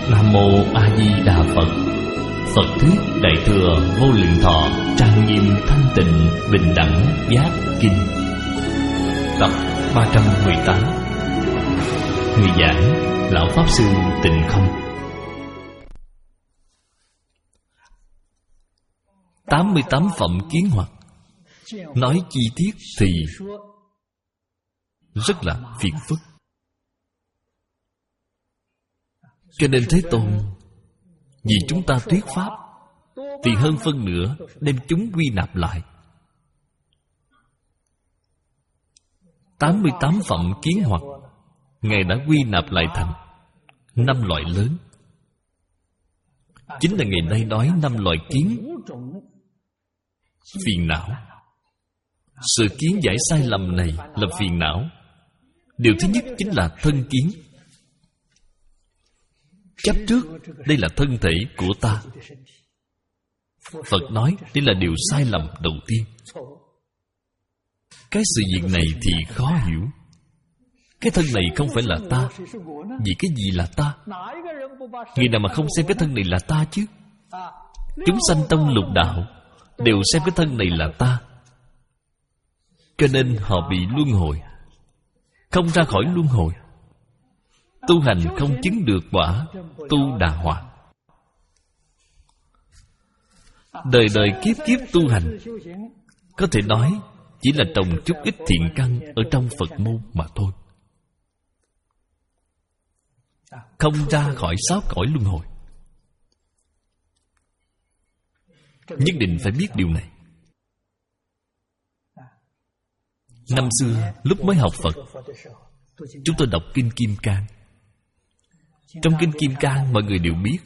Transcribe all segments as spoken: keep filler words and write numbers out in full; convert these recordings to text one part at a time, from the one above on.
Nam Mô A Di Đà Phật. Phật thuyết Đại thừa Vô Lượng Thọ trang nghiêm thanh tịnh bình đẳng giác kinh. Tập ba trăm mười tám. Người giảng Lão Pháp Sư Tịnh Không. Tám mươi tám phẩm kiến hoặc. Nói chi tiết thì rất là phiền phức, cho nên Thế Tôn vì chúng ta thuyết pháp thì hơn phân nửa đem chúng quy nạp lại. Tám mươi tám phẩm kiến hoặc Ngài đã quy nạp lại thành năm loại lớn. Chính là Ngài đây nói năm loại kiến phiền não. Sự kiến giải sai lầm này là phiền não. Điều thứ nhất chính là thân kiến. Chấp trước đây là thân thể của ta. Phật nói đây là điều sai lầm đầu tiên. Cái sự việc này thì khó hiểu. Cái thân này không phải là ta. Vì cái gì là ta? Người nào mà không xem cái thân này là ta chứ? Chúng sanh trong lục đạo đều xem cái thân này là ta, cho nên họ bị luân hồi, không ra khỏi luân hồi. Tu hành không chứng được quả tu đà hoàng. Đời đời kiếp kiếp tu hành, có thể nói chỉ là trồng chút ít thiện căn ở trong Phật môn mà thôi, không ra khỏi sáu cõi luân hồi. Nhất định phải biết điều này. Năm xưa lúc mới học Phật, chúng tôi đọc Kinh Kim Cang. Trong Kinh Kim Cang mọi người đều biết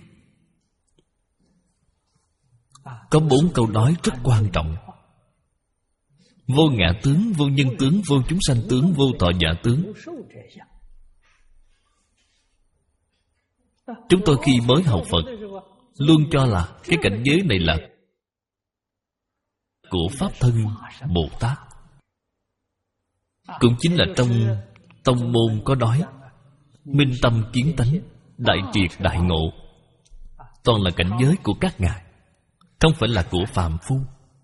có bốn câu nói rất quan trọng: vô ngã tướng, vô nhân tướng, vô chúng sanh tướng, vô thọ giả tướng. Chúng tôi khi mới học Phật luôn cho là cái cảnh giới này là của Pháp Thân Bồ Tát. Cũng chính là trong tông môn có nói minh tâm kiến tánh, đại triệt đại ngộ, toàn là cảnh giới của các ngài, không phải là của phàm phu.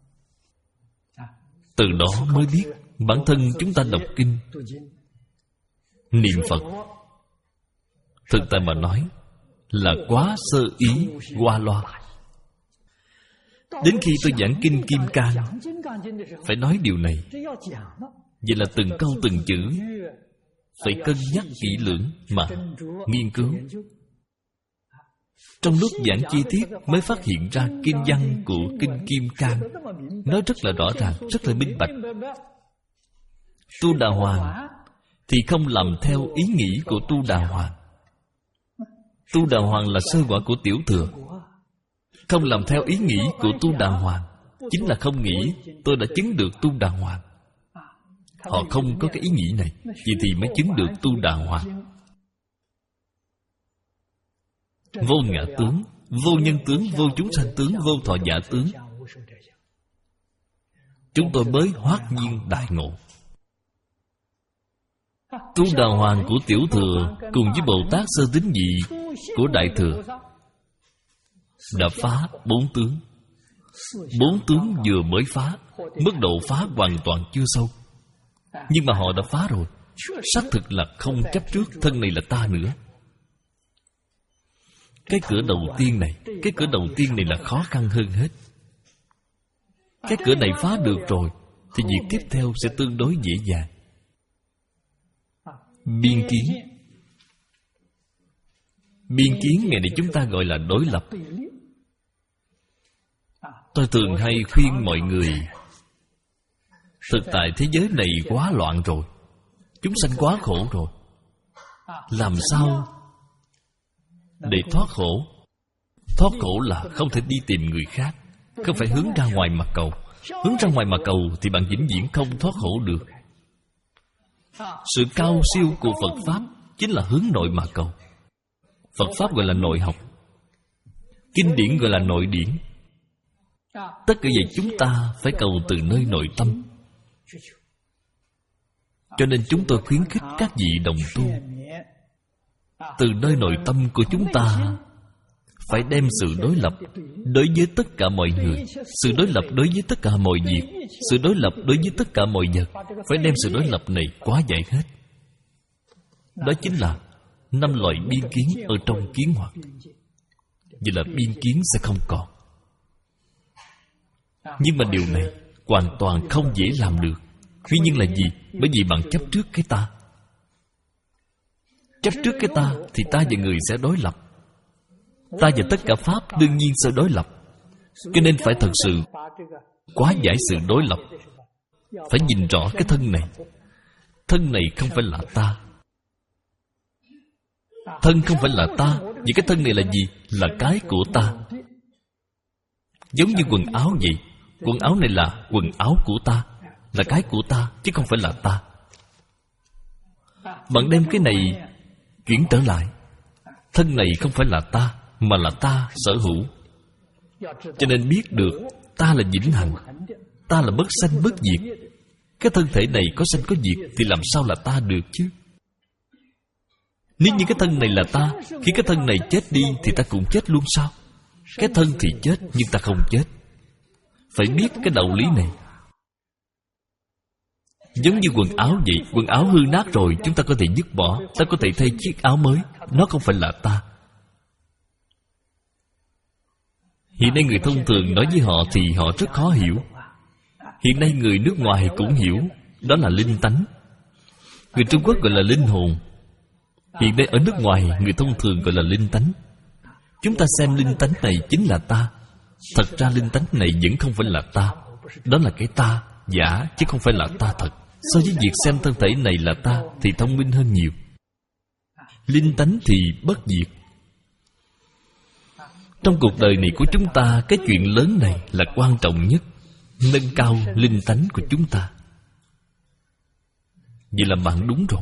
Từ đó mới biết bản thân chúng ta đọc kinh, niệm Phật, thực tại mà nói là quá sơ ý, qua loa. Đến khi tôi giảng Kinh Kim Cang phải nói điều này. Vậy là từng câu từng chữ phải cân nhắc kỹ lưỡng mà nghiên cứu. Trong lúc giảng chi tiết mới phát hiện ra kinh văn của Kinh Kim Cang nói rất là rõ ràng, rất là minh bạch. Tu Đà Hoàng thì không làm theo ý nghĩ của Tu Đà Hoàng. Tu Đà Hoàng là sơ quả của Tiểu Thừa. Không làm theo ý nghĩ của Tu Đà Hoàng chính là không nghĩ tôi đã chứng được Tu Đà Hoàng. Họ không có cái ý nghĩ này, vì thì mới chứng được Tu Đà Hoàng. Vô ngã tướng, vô nhân tướng, vô chúng sanh tướng, vô thọ giả tướng. Chúng tôi mới hoát nhiên đại ngộ. Tu Đà Hoàng của Tiểu Thừa cùng với Bồ Tát Sơ Tín Nhị của Đại Thừa đã phá bốn tướng. Bốn tướng vừa mới phá, mức độ phá hoàn toàn chưa sâu, nhưng mà họ đã phá rồi. Xác thực là không chấp trước thân này là ta nữa. Cái cửa đầu tiên này, cái cửa đầu tiên này là khó khăn hơn hết. Cái cửa này phá được rồi thì việc tiếp theo sẽ tương đối dễ dàng. Biên kiến. Biên kiến ngày này chúng ta gọi là đối lập. Tôi thường hay khuyên mọi người, thực tại thế giới này quá loạn rồi, chúng sanh quá khổ rồi. Làm sao để thoát khổ? Thoát khổ là không thể đi tìm người khác, không phải hướng ra ngoài mà cầu. Hướng ra ngoài mà cầu thì bạn vĩnh viễn không thoát khổ được. Sự cao siêu của Phật Pháp chính là hướng nội mà cầu. Phật Pháp gọi là nội học, kinh điển gọi là nội điển. Tất cả vậy chúng ta phải cầu từ nơi nội tâm. Cho nên chúng tôi khuyến khích các vị đồng tu từ nơi nội tâm của chúng ta phải đem sự đối lập đối với tất cả mọi người, sự đối lập đối với tất cả mọi việc, sự đối lập đối với tất cả mọi vật. Phải đem sự đối lập này quá giải hết. Đó chính là năm loại biên kiến ở trong kiến hoặc. Vậy là biên kiến sẽ không còn. Nhưng mà điều này hoàn toàn không dễ làm được. Nguyên nhân là gì? Bởi vì bạn chấp trước cái ta. Chấp trước cái ta thì ta và người sẽ đối lập. Ta và tất cả Pháp đương nhiên sẽ đối lập. Cho nên phải thật sự quá giải sự đối lập. Phải nhìn rõ cái thân này. Thân này không phải là ta. Thân không phải là ta. Vậy cái thân này là gì? Là cái của ta. Giống như quần áo vậy. Quần áo này là quần áo của ta, là cái của ta, chứ không phải là ta. Bạn đem cái này chuyển trở lại. Thân này không phải là ta, mà là ta sở hữu. Cho nên biết được ta là vĩnh hằng, ta là bất sanh bất diệt. Cái thân thể này có sanh có diệt thì làm sao là ta được chứ? Nếu như cái thân này là ta, khi cái thân này chết đi thì ta cũng chết luôn sao? Cái thân thì chết nhưng ta không chết. Phải biết cái đạo lý này. Giống như quần áo vậy. Quần áo hư nát rồi chúng ta có thể dứt bỏ. Ta có thể thay chiếc áo mới. Nó không phải là ta. Hiện nay người thông thường nói với họ thì họ rất khó hiểu. Hiện nay người nước ngoài cũng hiểu. Đó là linh tánh. Người Trung Quốc gọi là linh hồn. Hiện nay ở nước ngoài người thông thường gọi là linh tánh. Chúng ta xem linh tánh này chính là ta. Thật ra linh tánh này vẫn không phải là ta. Đó là cái ta giả, chứ không phải là ta thật. So với việc xem thân thể này là ta thì thông minh hơn nhiều. Linh tánh thì bất diệt. Trong cuộc đời này của chúng ta, cái chuyện lớn này là quan trọng nhất. Nâng cao linh tánh của chúng ta. Vậy là bạn đúng rồi.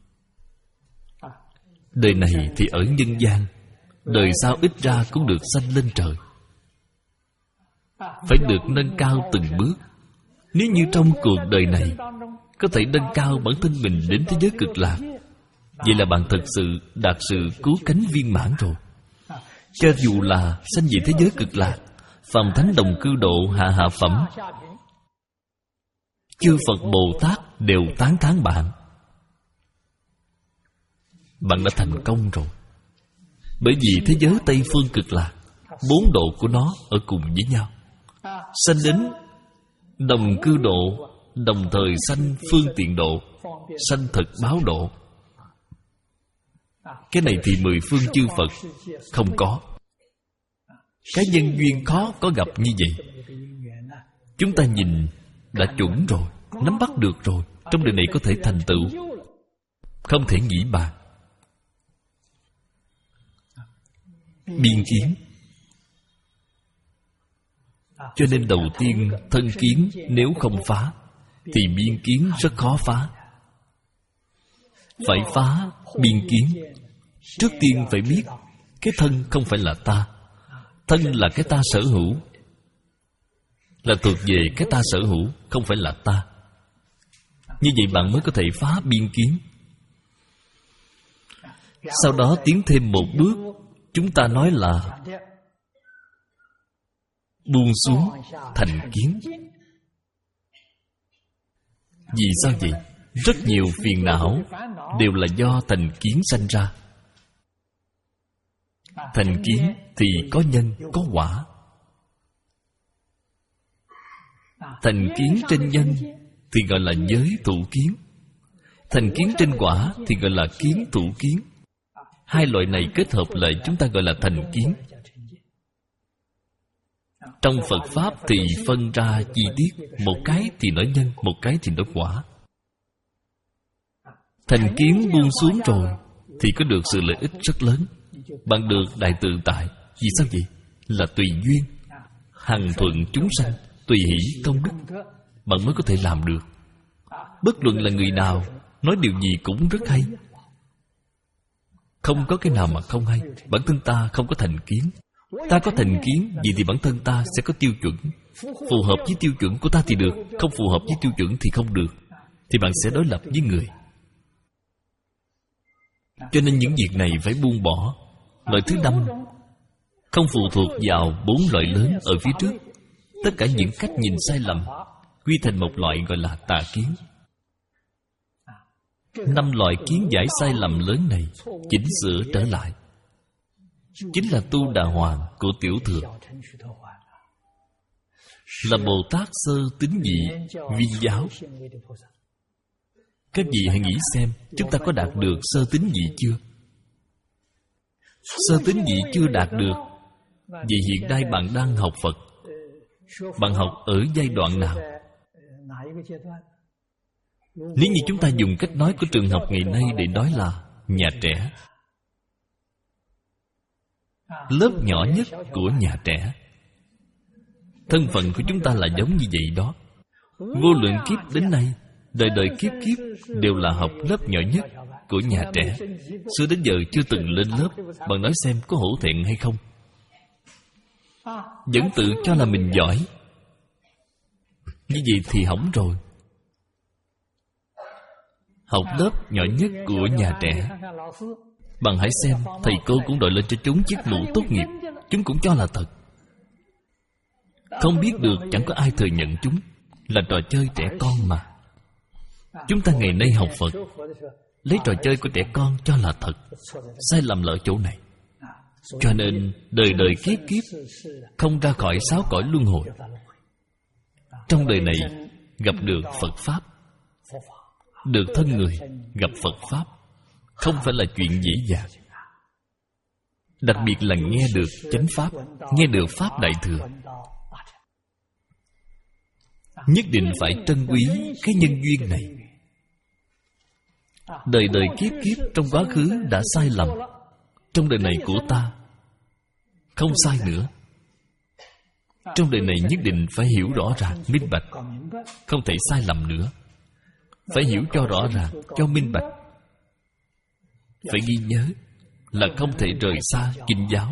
Đời này thì ở nhân gian, đời sau ít ra cũng được sanh lên trời. Phải được nâng cao từng bước. Nếu như trong cuộc đời này có thể nâng cao bản thân mình đến thế giới cực lạc, vậy là bạn thật sự đạt sự cứu cánh viên mãn rồi. Cho dù là sanh về thế giới cực lạc, phàm thánh đồng cư độ hạ hạ phẩm, chư Phật Bồ Tát đều tán thán bạn. Bạn đã thành công rồi. Bởi vì thế giới Tây Phương cực lạc, bốn độ của nó ở cùng với nhau. Sanh đến đồng cư độ, đồng thời sanh phương tiện độ, sanh thực báo độ. Cái này thì mười phương chư Phật không có. Cái nhân duyên khó có gặp như vậy. Chúng ta nhìn đã chuẩn rồi, nắm bắt được rồi. Trong đời này có thể thành tựu, không thể nghĩ bàn. Biên kiến. Cho nên đầu tiên thân kiến nếu không phá thì biên kiến rất khó phá. Phải phá biên kiến. Trước tiên phải biết cái thân không phải là ta. Thân là cái ta sở hữu, là thuộc về cái ta sở hữu, không phải là ta. Như vậy bạn mới có thể phá biên kiến. Sau đó tiến thêm một bước, chúng ta nói là buông xuống thành kiến. Vì sao vậy? Rất nhiều phiền não đều là do thành kiến sanh ra. Thành kiến thì có nhân, có quả. Thành kiến trên nhân thì gọi là giới thủ kiến. Thành kiến trên quả thì gọi là kiến thủ kiến. Hai loại này kết hợp lại chúng ta gọi là thành kiến. Trong Phật Pháp thì phân ra chi tiết. Một cái thì nói nhân, một cái thì nói quả. Thành kiến buông xuống rồi thì có được sự lợi ích rất lớn. Bạn được đại tự tại. Vì sao vậy? Là tùy duyên, hằng thuận chúng sanh, tùy hỷ công đức. Bạn mới có thể làm được. Bất luận là người nào nói điều gì cũng rất hay. Không có cái nào mà không hay. Bản thân ta không có thành kiến. Ta có thành kiến, vậy thì bản thân ta sẽ có tiêu chuẩn. Phù hợp với tiêu chuẩn của ta thì được, không phù hợp với tiêu chuẩn thì không được. Thì bạn sẽ đối lập với người. Cho nên những việc này phải buông bỏ. Loại thứ năm không phụ thuộc vào bốn loại lớn ở phía trước. Tất cả những cách nhìn sai lầm quy thành một loại gọi là tà kiến. Năm loại kiến giải sai lầm lớn này chỉnh sửa trở lại, chính là tu Đà Hoàng của Tiểu Thừa, là Bồ Tát sơ tín nhị viên giáo. Các vị hãy nghĩ xem, chúng ta có đạt được sơ tín nhị chưa? Sơ tín nhị chưa đạt được, vậy hiện nay bạn đang học Phật, bạn học ở giai đoạn nào? Nếu như chúng ta dùng cách nói của trường học ngày nay để nói là nhà trẻ, lớp nhỏ nhất của nhà trẻ, thân phận của chúng ta là giống như vậy đó. Vô lượng kiếp đến nay, đời đời kiếp kiếp đều là học lớp nhỏ nhất của nhà trẻ. Xưa đến giờ chưa từng lên lớp. Bạn nói xem có hổ thẹn hay không? Vẫn tự cho là mình giỏi, như vậy thì hỏng rồi. Học lớp nhỏ nhất của nhà trẻ, bạn hãy xem, thầy cô cũng đội lên cho chúng chiếc mũ tốt nghiệp, chúng cũng cho là thật. Không biết được, chẳng có ai thừa nhận chúng là trò chơi trẻ con mà. Chúng ta ngày nay học Phật, lấy trò chơi của trẻ con cho là thật. Sai lầm ở chỗ này. Cho nên đời đời kiếp kiếp không ra khỏi sáu cõi luân hồi. Trong đời này gặp được Phật Pháp, được thân người gặp Phật Pháp, không phải là chuyện dễ dàng. Đặc biệt là nghe được chánh Pháp, nghe được Pháp Đại Thừa, nhất định phải trân quý cái nhân duyên này. Đời đời kiếp kiếp trong quá khứ đã sai lầm, trong đời này của ta không sai nữa. Trong đời này nhất định phải hiểu rõ ràng, minh bạch, không thể sai lầm nữa. Phải hiểu cho rõ ràng, cho minh bạch. Phải ghi nhớ là không thể rời xa kinh giáo.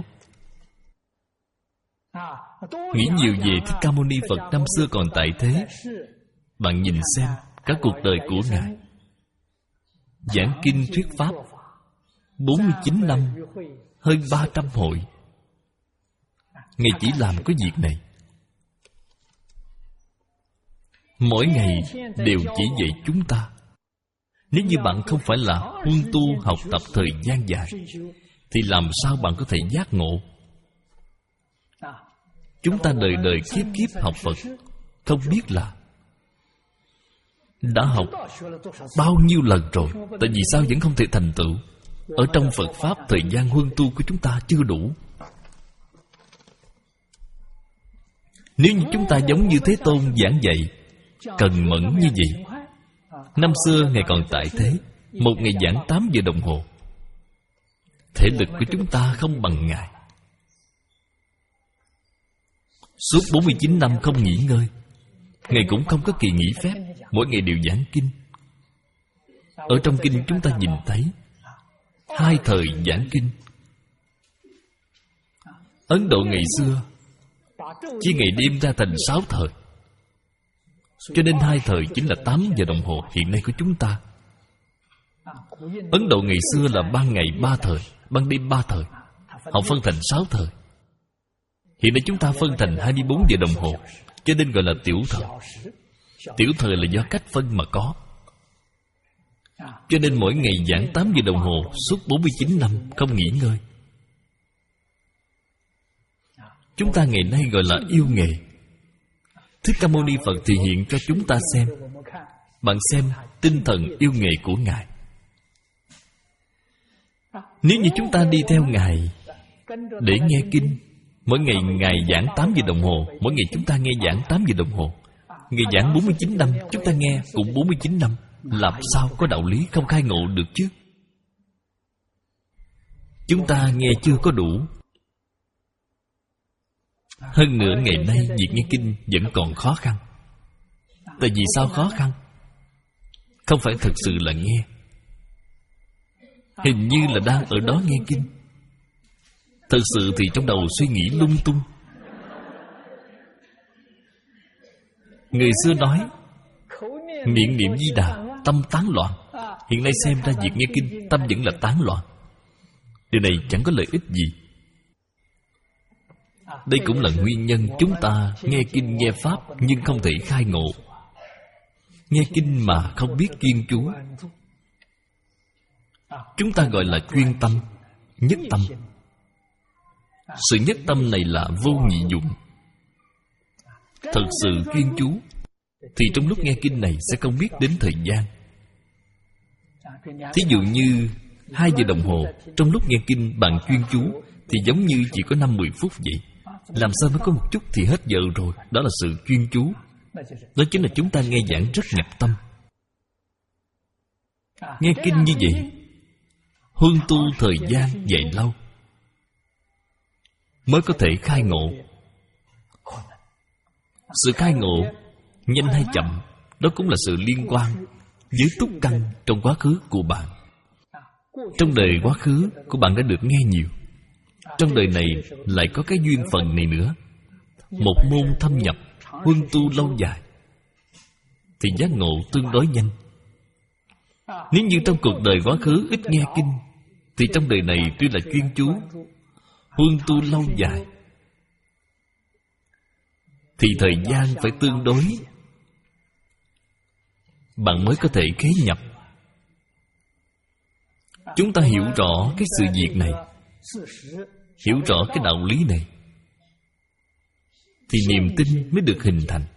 Nghĩ nhiều về Thích Ca Mâu Ni Phật năm xưa còn tại thế. Bạn nhìn xem cả cuộc đời của Ngài, giảng kinh thuyết Pháp bốn mươi chín năm, hơn ba trăm hội. Ngài chỉ làm cái việc này. Mỗi ngày đều chỉ dạy chúng ta. Nếu như bạn không phải là huân tu học tập thời gian dài, thì làm sao bạn có thể giác ngộ? Chúng ta đời đời kiếp kiếp học Phật, không biết là đã học bao nhiêu lần rồi. Tại vì sao vẫn không thể thành tựu? Ở trong Phật Pháp, thời gian huân tu của chúng ta chưa đủ. Nếu như chúng ta giống như Thế Tôn giảng dạy, cần mẫn như vậy. Năm xưa Ngài còn tại thế, một ngày giảng tám giờ đồng hồ. Thể lực của chúng ta không bằng Ngài. Suốt bốn mươi chín năm không nghỉ ngơi. Ngài cũng không có kỳ nghỉ phép, mỗi ngày đều giảng kinh. Ở trong kinh chúng ta nhìn thấy hai thời giảng kinh. Ấn Độ ngày xưa chia ngày đêm ra thành sáu thời, cho nên hai thời chính là tám giờ đồng hồ hiện nay của chúng ta. Ấn Độ ngày xưa là ban ngày ba thời, ban đêm ba thời. Họ phân thành sáu thời. Hiện nay chúng ta phân thành hai mươi bốn giờ đồng hồ, cho nên gọi là tiểu thời. Tiểu thời là do cách phân mà có. Cho nên mỗi ngày giảng tám giờ đồng hồ suốt bốn mươi chín năm không nghỉ ngơi. Chúng ta ngày nay gọi là yêu nghề. Thích Ca Mâu Ni Phật thì hiện cho chúng ta xem. Bạn xem tinh thần yêu nghề của Ngài. Nếu như chúng ta đi theo Ngài để nghe kinh, mỗi ngày Ngài giảng tám giờ đồng hồ, mỗi ngày chúng ta nghe giảng tám giờ đồng hồ. Ngài giảng bốn mươi chín năm, chúng ta nghe cũng bốn mươi chín năm. Làm sao có đạo lý không khai ngộ được chứ? Chúng ta nghe chưa có đủ. Hơn nữa ngày nay việc nghe kinh vẫn còn khó khăn. Tại vì sao khó khăn? Không phải thật sự là nghe, hình như là đang ở đó nghe kinh. Thật sự thì trong đầu suy nghĩ lung tung. Người xưa nói miệng niệm Di Đà, tâm tán loạn. Hiện nay xem ra việc nghe kinh, tâm vẫn là tán loạn. Điều này chẳng có lợi ích gì. Đây cũng là nguyên nhân chúng ta nghe kinh nghe pháp nhưng không thể khai ngộ. Nghe kinh mà không biết kiên chú, chúng ta gọi là chuyên tâm, nhất tâm. Sự nhất tâm này là vô nhị dụng. Thật sự chuyên chú thì trong lúc nghe kinh này sẽ không biết đến thời gian. Thí dụ như hai giờ đồng hồ, trong lúc nghe kinh bạn chuyên chú thì giống như chỉ có năm mười phút vậy. Làm sao mới có một chút thì hết giờ rồi. Đó là sự chuyên chú. Đó chính là chúng ta nghe giảng rất nhập tâm. Nghe kinh như vậy, huân tu thời gian dài lâu mới có thể khai ngộ. Sự khai ngộ nhanh hay chậm, đó cũng là sự liên quan với túc căn trong quá khứ của bạn. Trong đời quá khứ của bạn đã được nghe nhiều, trong đời này lại có cái duyên phần này nữa. Một môn thâm nhập, huân tu lâu dài thì giác ngộ tương đối nhanh. Nếu như trong cuộc đời quá khứ ít nghe kinh thì trong đời này tuy là chuyên chú, huân tu lâu dài thì thời gian phải tương đối, bạn mới có thể khế nhập. Chúng ta hiểu rõ cái sự việc này, hiểu rõ cái đạo lý này thì niềm tin mới được hình thành.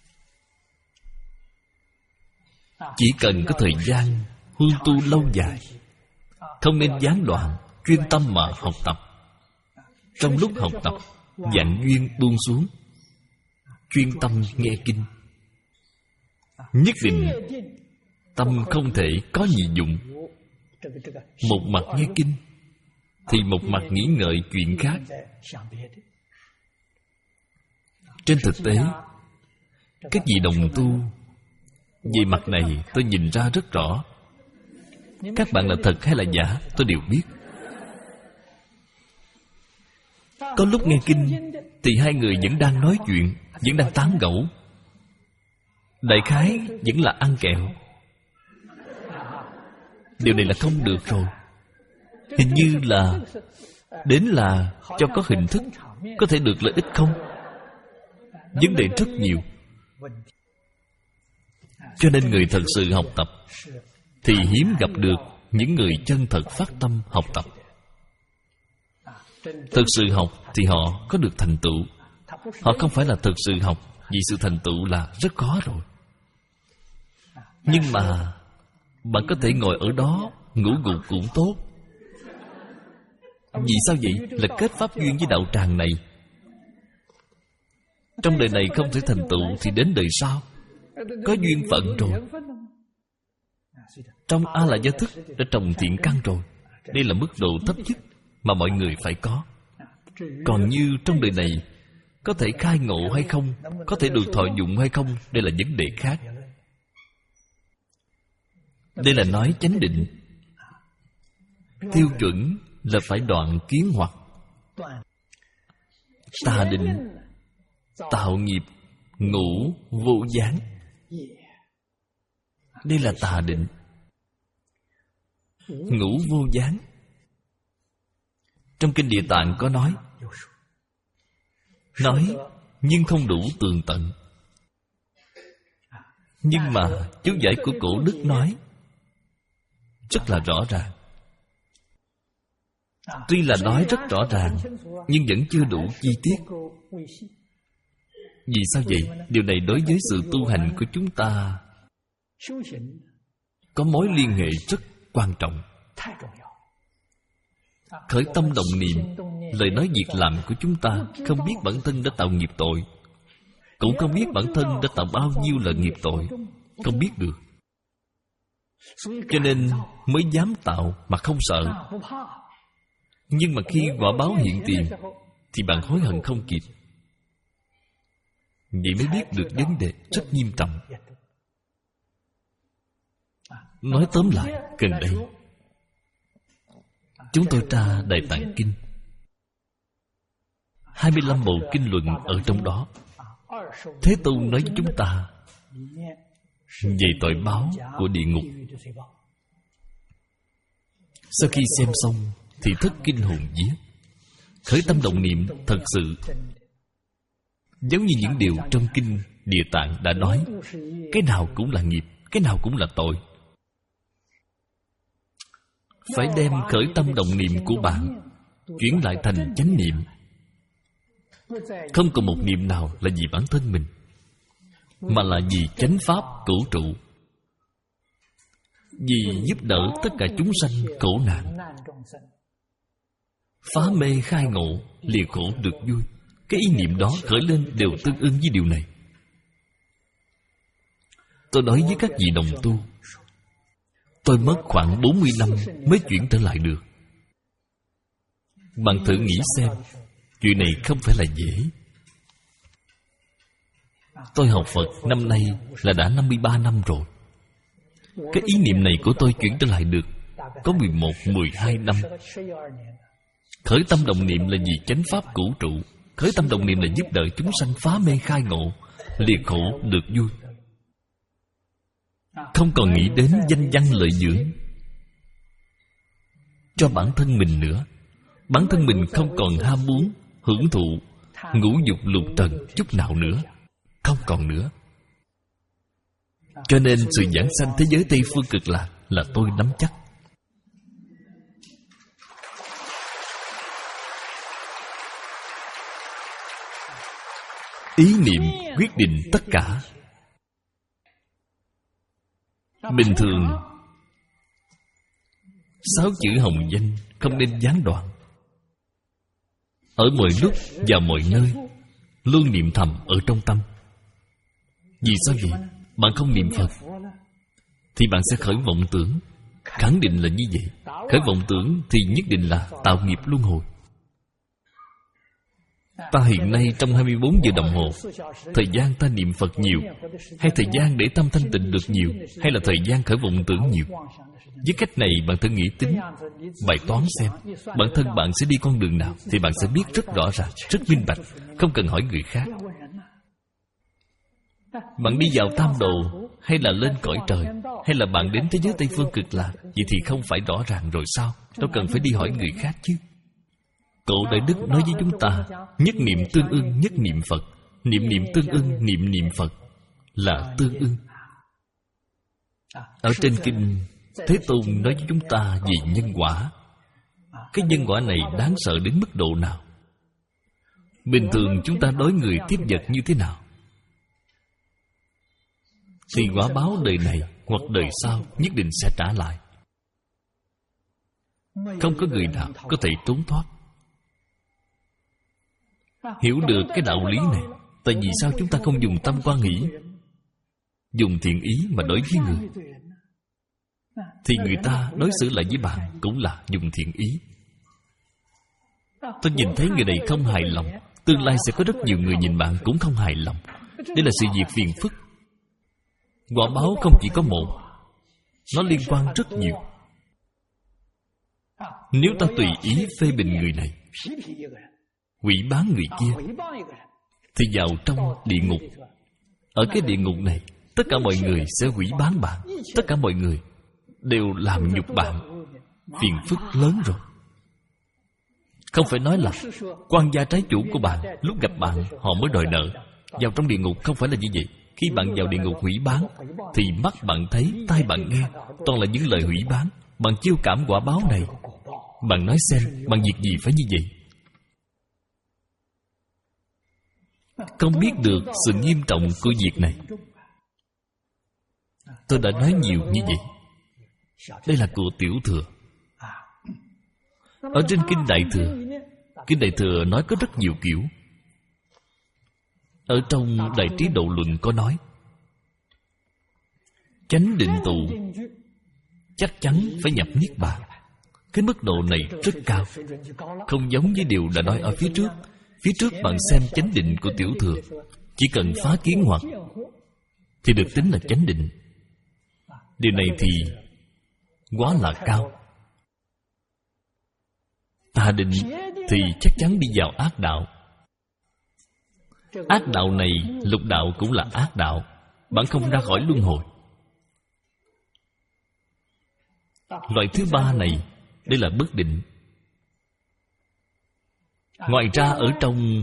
Chỉ cần có thời gian huân tu lâu dài, không nên gián đoạn, chuyên tâm mà học tập. Trong lúc học tập, dạn duyên buông xuống, chuyên tâm nghe kinh. Nhất định tâm không thể có nhị dụng. Một mặt nghe kinh thì một mặt nghĩ ngợi chuyện khác. Trên thực tế, các vị đồng tu về mặt này tôi nhìn ra rất rõ. Các bạn là thật hay là giả tôi đều biết. Có lúc nghe kinh thì hai người vẫn đang nói chuyện, vẫn đang tán gẫu, đại khái vẫn là ăn kẹo. Điều này là không được rồi. Hình như là đến là cho có hình thức, có thể được lợi ích không? Vấn đề rất nhiều. Cho nên người thật sự học tập thì hiếm gặp được những người chân thật phát tâm học tập. Thực sự học thì họ có được thành tựu. Họ không phải là thực sự học, vì sự thành tựu là rất khó rồi. Nhưng mà bạn có thể ngồi ở đó ngủ gục cũng tốt. Vì sao vậy? Là kết pháp duyên với đạo tràng này. Trong đời này không thể thành tựu thì đến đời sau có duyên phận rồi. Trong A La Gia Thức đã trồng thiện căn rồi. Đây là mức độ thấp nhất mà mọi người phải có. Còn như trong đời này có thể khai ngộ hay không, có thể được thọ dụng hay không, đây là vấn đề khác. Đây là nói chánh định. Tiêu chuẩn là phải đoạn kiến hoặc. Tà định, tạo nghiệp, ngũ vô gián. Đây là tà định. Ngũ vô gián. Trong Kinh Địa Tạng có nói, nói nhưng không đủ tường tận. Nhưng mà chú giải của cổ đức nói rất là rõ ràng. Tuy là nói rất rõ ràng nhưng vẫn chưa đủ chi tiết. Vì sao vậy? Điều này đối với sự tu hành của chúng ta có mối liên hệ rất quan trọng. Khởi tâm động niệm, lời nói việc làm của chúng ta không biết bản thân đã tạo nghiệp tội, cũng không biết bản thân đã tạo bao nhiêu là nghiệp tội, không biết được. Cho nên mới dám tạo mà không sợ. Nhưng mà khi quả báo hiện tiền thì bạn hối hận không kịp. Vậy mới biết được vấn đề rất nghiêm trọng. Nói tóm lại, gần đây chúng tôi tra Đại Tạng Kinh, hai mươi lăm bộ kinh luận ở trong đó. Thế Tôn nói với chúng ta về tội báo của địa ngục. Sau khi xem xong thì thất kinh hồn vía. Khởi tâm động niệm thật sự giống như những điều trong kinh Địa Tạng đã nói, cái nào cũng là nghiệp, cái nào cũng là tội. Phải đem khởi tâm động niệm của bạn chuyển lại thành chánh niệm. Không còn một niệm nào là vì bản thân mình, mà là vì chánh pháp cửu trụ, vì giúp đỡ tất cả chúng sanh khổ nạn, phá mê khai ngộ, lìa khổ được vui. Cái ý niệm đó khởi lên đều tương ưng với điều này. Tôi nói với các vị đồng tu, tôi mất khoảng bốn mươi năm mới chuyển trở lại được. Bạn thử nghĩ xem, chuyện này không phải là dễ. Tôi học Phật năm nay là đã năm mươi ba năm rồi. Cái ý niệm này của tôi chuyển trở lại được có mười một, mười hai năm. Khởi tâm động niệm là vì chánh pháp cửu trụ. Khởi tâm động niệm là giúp đỡ chúng sanh phá mê khai ngộ, lìa khổ được vui. Không còn nghĩ đến danh văn lợi dưỡng cho bản thân mình nữa. Bản thân mình không còn ham muốn hưởng thụ ngũ dục lục trần chút nào nữa. Không còn nữa. Cho nên sự giảng sanh thế giới Tây Phương Cực Lạc là tôi nắm chắc. Ý niệm quyết định tất cả. Bình thường sáu chữ hồng danh không nên gián đoạn. Ở mọi lúc và mọi nơi luôn niệm thầm ở trong tâm. Vì sao vậy? Bạn không niệm Phật thì bạn sẽ khởi vọng tưởng. Khẳng định là như vậy. Khởi vọng tưởng thì nhất định là tạo nghiệp luân hồi. Ta hiện nay trong hai mươi bốn giờ đồng hồ, thời gian ta niệm Phật nhiều, hay thời gian để tâm thanh tịnh được nhiều, hay là thời gian khởi vọng tưởng nhiều? Với cách này bạn thử nghĩ tính bài toán xem, bản thân bạn sẽ đi con đường nào thì bạn sẽ biết rất rõ ràng, rất minh bạch, không cần hỏi người khác. Bạn đi vào tam đồ, hay là lên cõi trời, hay là bạn đến thế giới Tây Phương Cực Lạc, vậy thì không phải rõ ràng rồi sao? Đâu cần phải đi hỏi người khác chứ. Cổ Đại Đức nói với chúng ta, nhất niệm tương ưng nhất niệm Phật, niệm niệm tương ưng niệm niệm Phật là tương ưng. Ở trên kinh, Thế Tôn nói với chúng ta về nhân quả. Cái nhân quả này đáng sợ đến mức độ nào? Bình thường chúng ta đối người tiếp vật như thế nào? Thì quả báo đời này hoặc đời sau nhất định sẽ trả lại. Không có người nào có thể trốn thoát. Hiểu được cái đạo lý này, tại vì sao chúng ta không dùng tâm quan nghĩ, dùng thiện ý mà đối với người, thì người ta đối xử lại với bạn cũng là dùng thiện ý. Tôi nhìn thấy người này không hài lòng, tương lai sẽ có rất nhiều người nhìn bạn cũng không hài lòng. Đây là sự việc phiền phức. Quả báo không chỉ có một, nó liên quan rất nhiều. Nếu ta tùy ý phê bình người này, hủy báng người kia, thì vào trong địa ngục. Ở cái địa ngục này, tất cả mọi người sẽ hủy báng bạn. Tất cả mọi người đều làm nhục bạn. Phiền phức lớn rồi. Không phải nói là quan gia trái chủ của bạn, lúc gặp bạn họ mới đòi nợ. Vào trong địa ngục không phải là như vậy. Khi bạn vào địa ngục hủy báng, thì mắt bạn thấy, tai bạn nghe, toàn là những lời hủy báng. Bạn chiêu cảm quả báo này. Bạn nói xem, bằng việc gì phải như vậy? Không biết được sự nghiêm trọng của việc này. Tôi đã nói nhiều như vậy. Đây là của Tiểu Thừa. Ở trên Kinh Đại Thừa, Kinh Đại Thừa nói có rất nhiều kiểu. Ở trong Đại Trí Độ Luận có nói, chánh định tụ chắc chắn phải nhập Niết Bàn. Cái mức độ này rất cao, không giống với điều đã nói ở phía trước. Phía trước bạn xem chánh định của Tiểu Thừa, chỉ cần phá kiến hoặc thì được tính là chánh định. Điều này thì quá là cao. Tà định thì chắc chắn đi vào ác đạo. Ác đạo này, lục đạo cũng là ác đạo. Bạn không ra khỏi luân hồi. Loại thứ ba này, đây là bất định. Ngoài ra ở trong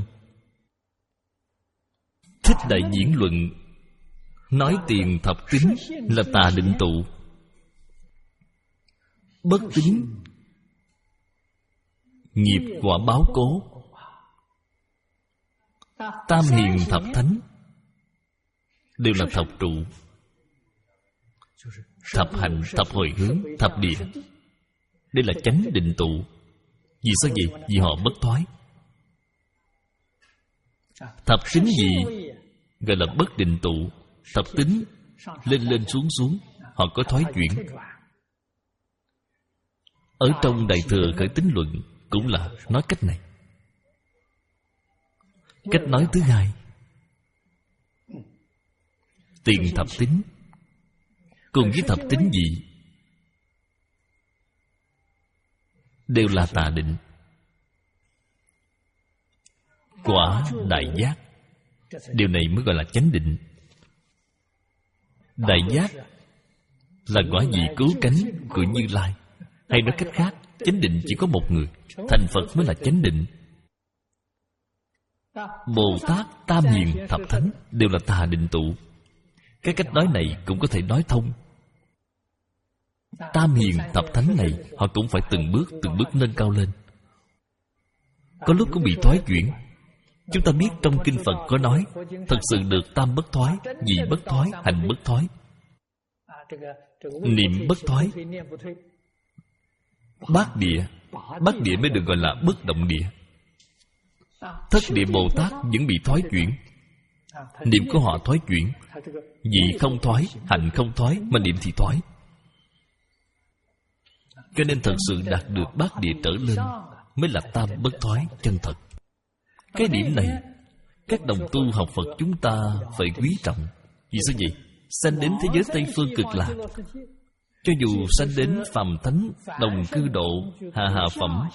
Thích Đại Diễn Luận nói tiền thập tính là tà định tụ. Bất tín, nghiệp quả báo cố. Tam hiền thập thánh đều là thập trụ. Thập hành, thập hồi hướng, thập địa, đây là chánh định tụ. Vì sao vậy? Vì họ bất thoái. Thập tính gì gọi là bất định tụ? Thập tính lên lên xuống xuống, họ có thoái chuyển. Ở trong Đại Thừa Khởi Tín Luận cũng là nói cách này. Cách nói thứ hai, tiền thập tính cùng với thập tính gì đều là tà định. Quả đại giác, điều này mới gọi là chánh định. Đại giác là quả vị cứu cánh của Như Lai. Hay nói cách khác, chánh định chỉ có một người, thành Phật mới là chánh định. Bồ Tát, Tam Hiền, Thập Thánh đều là tà định tụ. Cái cách nói này cũng có thể nói thông. Tam Hiền, Thập Thánh này họ cũng phải từng bước từng bước nâng cao lên. Có lúc cũng bị thoái chuyển. Chúng ta biết trong Kinh Phật có nói thật sự được tam bất thoái, vị bất thoái, hành bất thoái, niệm bất thoái. Bát địa, bát địa mới được gọi là bất động địa. Thất địa Bồ Tát vẫn bị thoái chuyển. Niệm của họ thoái chuyển. Vị không thoái, hành không thoái, mà niệm thì thoái. Cho nên thật sự đạt được bát địa trở lên mới là tam bất thoái chân thật. Cái điểm này các đồng tu học Phật chúng ta phải quý trọng. Vì sao vậy? Sanh đến thế giới Tây Phương Cực Lạc, cho dù sanh đến phàm thánh, đồng cư độ, hạ hạ phẩm,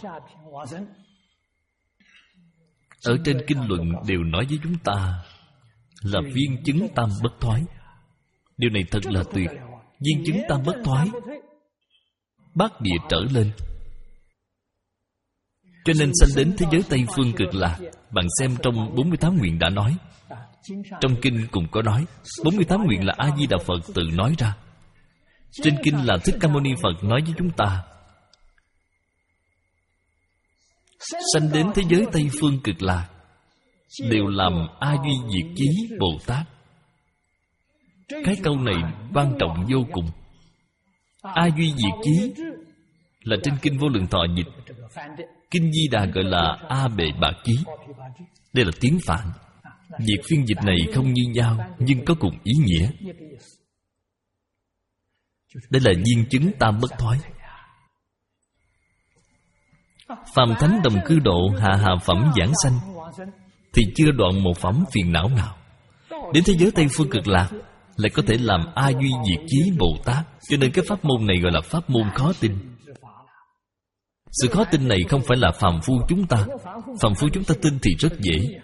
ở trên kinh luận đều nói với chúng ta là viên chứng tam bất thoái. Điều này thật là tuyệt. Viên chứng tam bất thoái, bát địa trở lên. Cho nên sanh đến thế giới Tây Phương Cực Lạc, bạn xem trong bốn mươi tám nguyện đã nói. Trong kinh cũng có nói. bốn mươi tám nguyện là A-di-đà Phật tự nói ra. Trên kinh là Thích Ca Mâu Ni Phật nói với chúng ta. Sanh đến thế giới Tây Phương Cực Lạc đều làm A Duy Diệt Chí Bồ Tát. Cái câu này quan trọng vô cùng. A Duy Diệt Chí là trên kinh Vô Lượng Thọ dịch. Kinh Di Đà gọi là A Bệ Bạc Chí. Đây là tiếng Phạn. Việc phiên dịch này không như nhau, nhưng có cùng ý nghĩa. Đây là viên chứng tam bất thoái. Phàm thánh đồng cư độ, hạ hạ phẩm giảng sanh, thì chưa đoạn một phẩm phiền não nào. Đến thế giới Tây Phương Cực Lạc lại có thể làm A Duy Diệt Chí Bồ Tát. Cho nên cái pháp môn này gọi là pháp môn khó tin. Sự khó tin này không phải là phàm phu chúng ta. Phàm phu chúng ta tin thì rất dễ.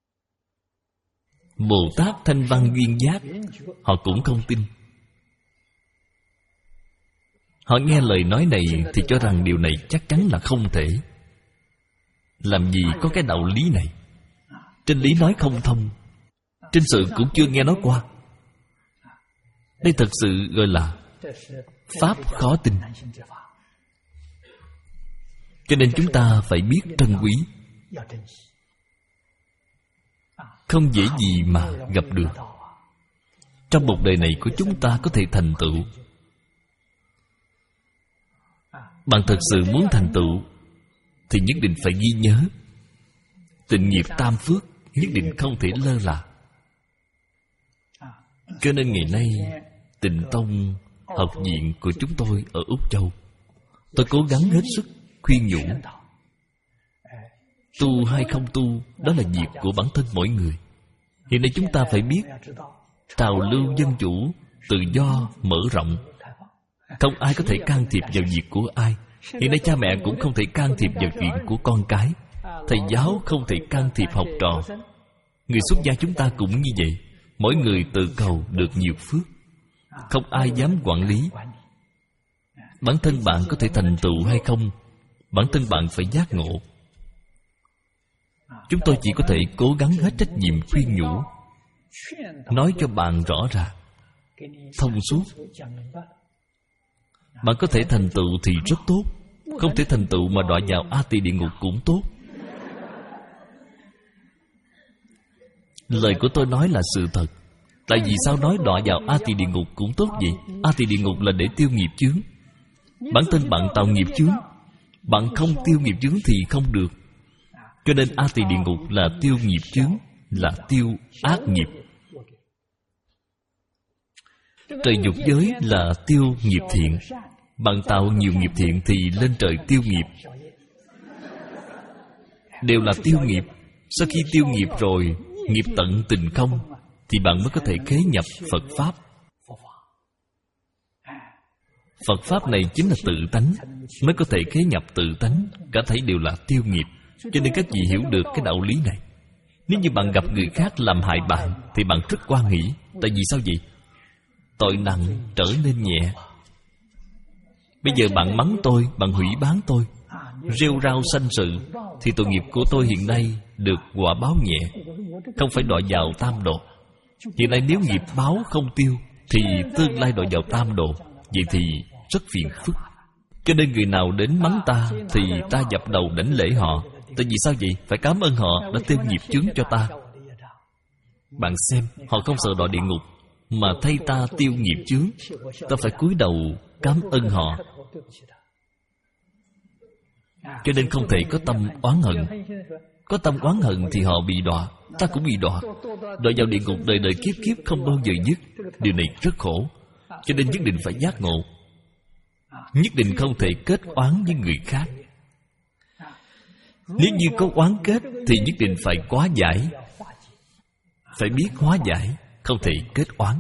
Bồ Tát Thanh Văn Duyên Giác họ cũng không tin. Họ nghe lời nói này thì cho rằng điều này chắc chắn là không thể. Làm gì có cái đạo lý này? Trên lý nói không thông, trên sự cũng chưa nghe nói qua. Đây thật sự gọi là pháp khó tin. Cho nên chúng ta phải biết trân quý. Không dễ gì mà gặp được. Trong một đời này của chúng ta có thể thành tựu. Bạn thật sự muốn thành tựu thì nhất định phải ghi nhớ tịnh nghiệp tam phước, nhất định không thể lơ là. Cho nên ngày nay Tịnh Tông học viện của chúng tôi ở Úc Châu, tôi cố gắng hết sức khuyên nhủ. Tu hay không tu, đó là việc của bản thân mỗi người. Hiện nay chúng ta phải biết trào lưu dân chủ, tự do, mở rộng. Không ai có thể can thiệp vào việc của ai. Hiện nay cha mẹ cũng không thể can thiệp vào chuyện của con cái. Thầy giáo không thể can thiệp học trò. Người xuất gia chúng ta cũng như vậy. Mỗi người tự cầu được nhiều phước, không ai dám quản lý. Bản thân bạn có thể thành tựu hay không, bản thân bạn phải giác ngộ. Chúng tôi chỉ có thể cố gắng hết trách nhiệm khuyên nhủ, nói cho bạn rõ ràng, thông suốt. Bạn có thể thành tựu thì rất tốt, không thể thành tựu mà đọa vào A Tỳ địa ngục cũng tốt. Lời của tôi nói là sự thật. Tại vì sao nói đọa vào A Tỳ địa ngục cũng tốt vậy? A Tỳ địa ngục là để tiêu nghiệp chướng. Bản thân bạn tạo nghiệp chướng, bạn không tiêu nghiệp chướng thì không được. Cho nên A Tỳ địa ngục là tiêu nghiệp chướng, là tiêu ác nghiệp. Trời dục giới là tiêu nghiệp thiện. Bạn tạo nhiều nghiệp thiện thì lên trời tiêu nghiệp. Đều là tiêu nghiệp. Sau khi tiêu nghiệp rồi, nghiệp tận tình không, thì bạn mới có thể khế nhập Phật Pháp. Phật Pháp này chính là tự tánh, mới có thể khế nhập tự tánh. Cả thảy đều là tiêu nghiệp. Cho nên các vị hiểu được cái đạo lý này. Nếu như bạn gặp người khác làm hại bạn, thì bạn rất hoan hỷ. Tại vì sao vậy? Tội nặng trở nên nhẹ. Bây giờ bạn mắng tôi, bạn hủy bán tôi, rêu rao sanh sự, thì tội nghiệp của tôi hiện nay được quả báo nhẹ, không phải đọa vào tam độ. Hiện nay nếu nghiệp báo không tiêu, thì tương lai đọa vào tam độ. Vậy thì rất phiền phức. Cho nên người nào đến mắng ta, thì ta dập đầu đảnh lễ họ. Tại vì sao vậy? Phải cảm ơn họ đã tiêu nghiệp chướng cho ta. Bạn xem, họ không sợ đọa địa ngục, mà thay ta tiêu nghiệp chướng, ta phải cúi đầu cảm ơn họ. Cho nên không thể có tâm oán hận. Có tâm oán hận thì họ bị đọa, ta cũng bị đọa. Đọa vào địa ngục đời đời kiếp kiếp không bao giờ dứt. Điều này rất khổ. Cho nên nhất định phải giác ngộ. Nhất định không thể kết oán với người khác. Nếu như có oán kết thì nhất định phải hóa giải. Phải biết hóa giải, không thể kết oán.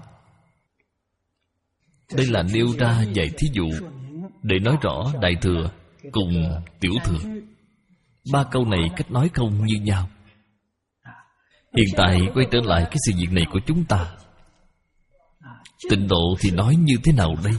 Đây là nêu ra vài thí dụ để nói rõ Đại Thừa cùng Tiểu Thừa. Ba câu này cách nói không như nhau. Hiện tại quay trở lại cái sự việc này của chúng ta. Tịnh độ thì nói như thế nào đây?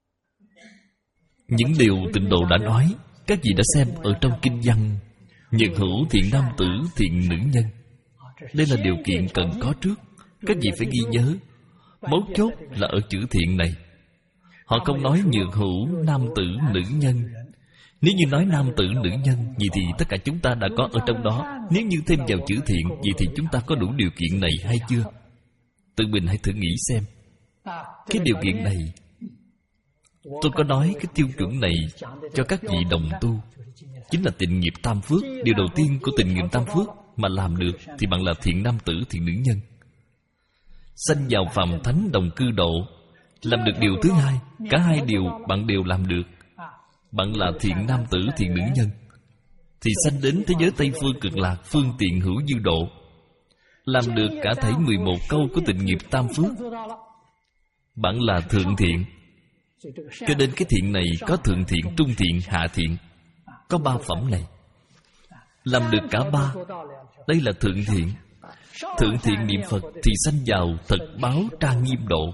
Những điều tịnh độ đã nói, các vị đã xem ở trong kinh văn. Nhật hữu thiện nam tử, thiện nữ nhân. Đây là điều kiện cần có trước. Các vị phải ghi nhớ. Mấu chốt là ở chữ thiện này. Họ không nói nhược hữu nam tử nữ nhân. Nếu như nói nam tử nữ nhân, vậy thì tất cả chúng ta đã có ở trong đó. Nếu như thêm vào chữ thiện, vậy thì chúng ta có đủ điều kiện này hay chưa? Tự mình hãy thử nghĩ xem. Cái điều kiện này, tôi có nói cái tiêu chuẩn này cho các vị đồng tu, chính là tịnh nghiệp tam phước. Điều đầu tiên của tịnh nghiệp tam phước mà làm được thì bạn là thiện nam tử, thiện nữ nhân. Sanh vào phàm thánh đồng cư độ. Làm được điều thứ hai, cả hai điều bạn đều làm được. Bạn là thiện nam tử, thiện nữ nhân, thì sanh đến thế giới Tây Phương Cực Lạc, phương tiện hữu dư độ. Làm được cả thảy mười một câu của tịnh nghiệp tam phước. Bạn là thượng thiện. Cho nên cái thiện này có thượng thiện, trung thiện, hạ thiện. Có ba phẩm này. Làm được cả ba, đây là thượng thiện. Thượng thiện niệm Phật thì sanh vào thật báo trang nghiêm độ.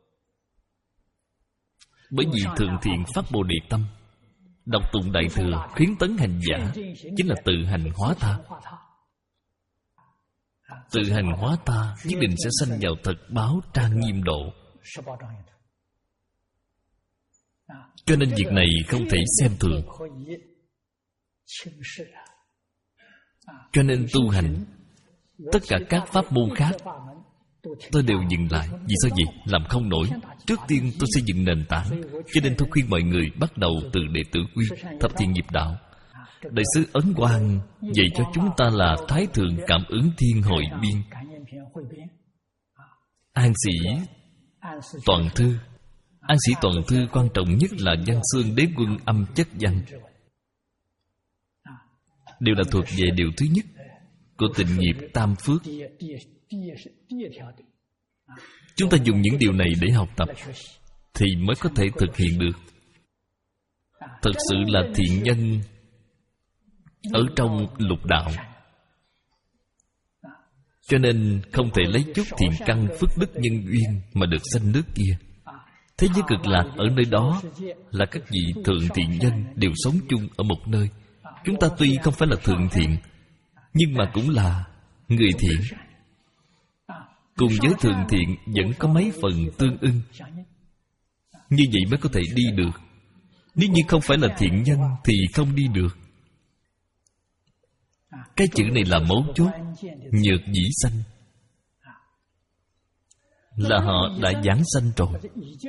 Bởi vì thượng thiện phát Bồ Đề tâm. Đọc tụng Đại Thừa khuyến tấn hành giả, chính là tự hành hóa tha. Tự hành hóa ta nhất định sẽ sanh vào thật báo trang nghiêm độ. Cho nên việc này không thể xem thường. Cho nên tu hành, tất cả các pháp môn khác tôi đều dừng lại. Vì sao vậy? Làm không nổi. Trước tiên tôi xây dựng nền tảng. Cho nên tôi khuyên mọi người bắt đầu từ đệ tử quy, thập thiện nghiệp đạo. Đại sứ Ấn Quang dạy cho chúng ta là Thái Thượng Cảm Ứng Thiên Hội Biên. An sĩ toàn thư. An sĩ toàn thư quan trọng nhất là Văn Xương Đế Quân âm chất văn. Đều là thuộc về điều thứ nhất của tịnh nghiệp tam phước. Chúng ta dùng những điều này để học tập thì mới có thể thực hiện được. Thật sự là thiện nhân ở trong lục đạo. Cho nên không thể lấy chút thiện căn phước đức nhân duyên mà được sanh nước kia. Thế giới Cực Lạc ở nơi đó là các vị thượng thiện nhân đều sống chung ở một nơi. Chúng ta tuy không phải là thượng thiện, nhưng mà cũng là người thiện. Cùng với thường thiện vẫn có mấy phần tương ưng. Như vậy mới có thể đi được. Nếu như không phải là thiện nhân thì không đi được. Cái chữ này là mấu chốt. Nhược dĩ sanh, là họ đã giảng sanh rồi.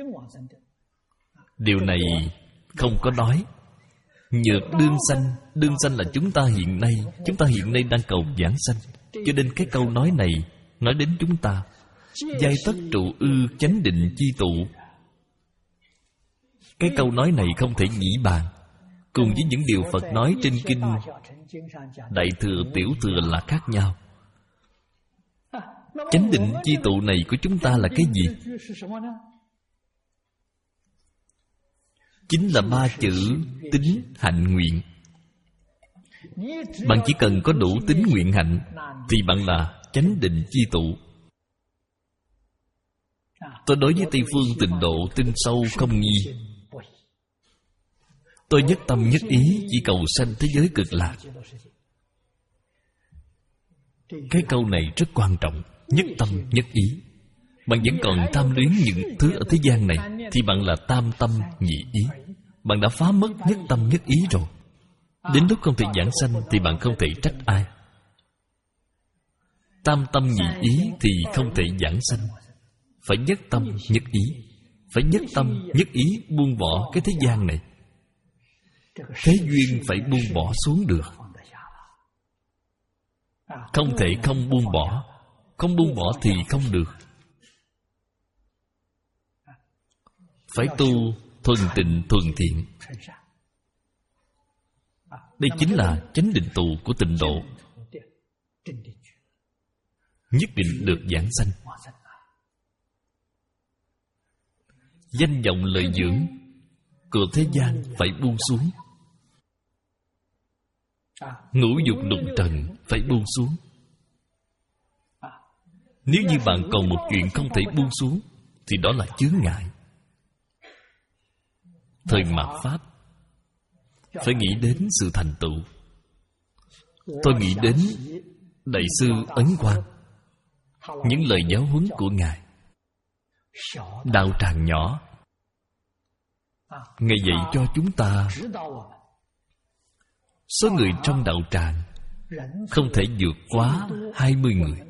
Điều này không có nói. Nhược đương sanh. Đương sanh là chúng ta hiện nay. Chúng ta hiện nay đang cầu giảng sanh. Cho nên cái câu nói này nói đến chúng ta. Giai tất trụ ư chánh định chi tụ. Cái câu nói này không thể nhĩ bàn. Cùng với những điều Phật nói trên kinh Đại Thừa, Tiểu Thừa là khác nhau. Chánh định chi tụ này của chúng ta là cái gì? Chính là ba chữ tín hạnh nguyện. Bạn chỉ cần có đủ tín nguyện hạnh thì bạn là chánh định chi tụ. Tôi đối với Tây Phương Tịnh Độ tin sâu không nghi. Tôi nhất tâm nhất ý chỉ cầu sanh thế giới cực lạc. Cái câu này rất quan trọng. Nhất tâm nhất ý. Bạn vẫn còn tham luyến những thứ ở thế gian này thì bạn là tam tâm nhị ý. Bạn đã phá mất nhất tâm nhất ý rồi. Đến lúc không thể giảng sanh thì bạn không thể trách ai. Tam tâm nhị ý thì không thể giảng sanh. Phải nhất tâm nhất ý. Phải nhất tâm nhất ý buông bỏ cái thế gian này. Thế duyên phải buông bỏ xuống được. Không thể không buông bỏ. Không buông bỏ thì không được. Phải tu thuần tịnh thuần thiện. Đây chính là chánh định tụ của tịnh độ. Nhất định được giảng sanh. Danh vọng lợi dưỡng của thế gian phải buông xuống. Ngũ dục lục trần phải buông xuống. Nếu như bạn còn một chuyện không thể buông xuống thì đó là chướng ngại. Thời mạt Pháp phải nghĩ đến sự thành tựu. Tôi nghĩ đến Đại sư Ấn Quang, những lời giáo huấn của Ngài. Đạo tràng nhỏ, Ngài dạy cho chúng ta số người trong đạo tràng không thể vượt quá hai mươi người.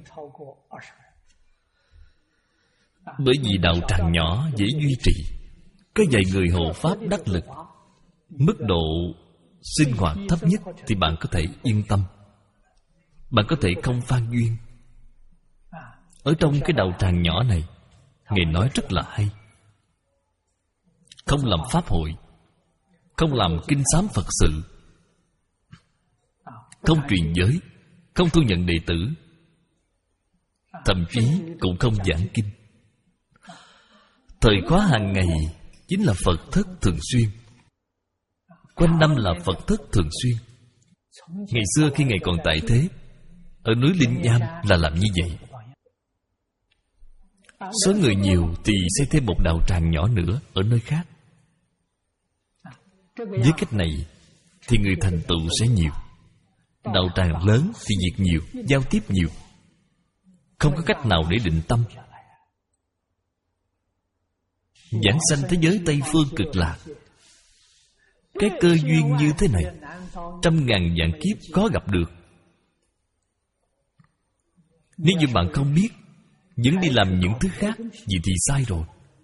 Bởi vì đạo tràng nhỏ dễ duy trì, có vài người hộ pháp đắc lực, mức độ sinh hoạt thấp nhất thì bạn có thể yên tâm. Bạn có thể không phan duyên. Ở trong cái đạo tràng nhỏ này, Ngài nói rất là hay. Không làm pháp hội, không làm kinh sám Phật sự, không truyền giới, không thu nhận đệ tử, thậm chí cũng không giảng kinh. Thời khóa hàng ngày chính là Phật thất thường xuyên. Quanh năm là Phật thất thường xuyên. Ngày xưa khi Ngài còn tại thế, ở núi Linh Nham là làm như vậy. Số người nhiều thì xây thêm một đạo tràng nhỏ nữa ở nơi khác. Với cách này thì người thành tựu sẽ nhiều. Đạo tràng lớn thì việc nhiều, giao tiếp nhiều. Không có cách nào để định tâm. Giảng sanh thế giới Tây Phương cực lạc, cái cơ duyên như thế này trăm ngàn vạn kiếp có gặp được. Nếu như bạn không biết, vẫn đi làm những thứ khác, vậy thì sai rồi.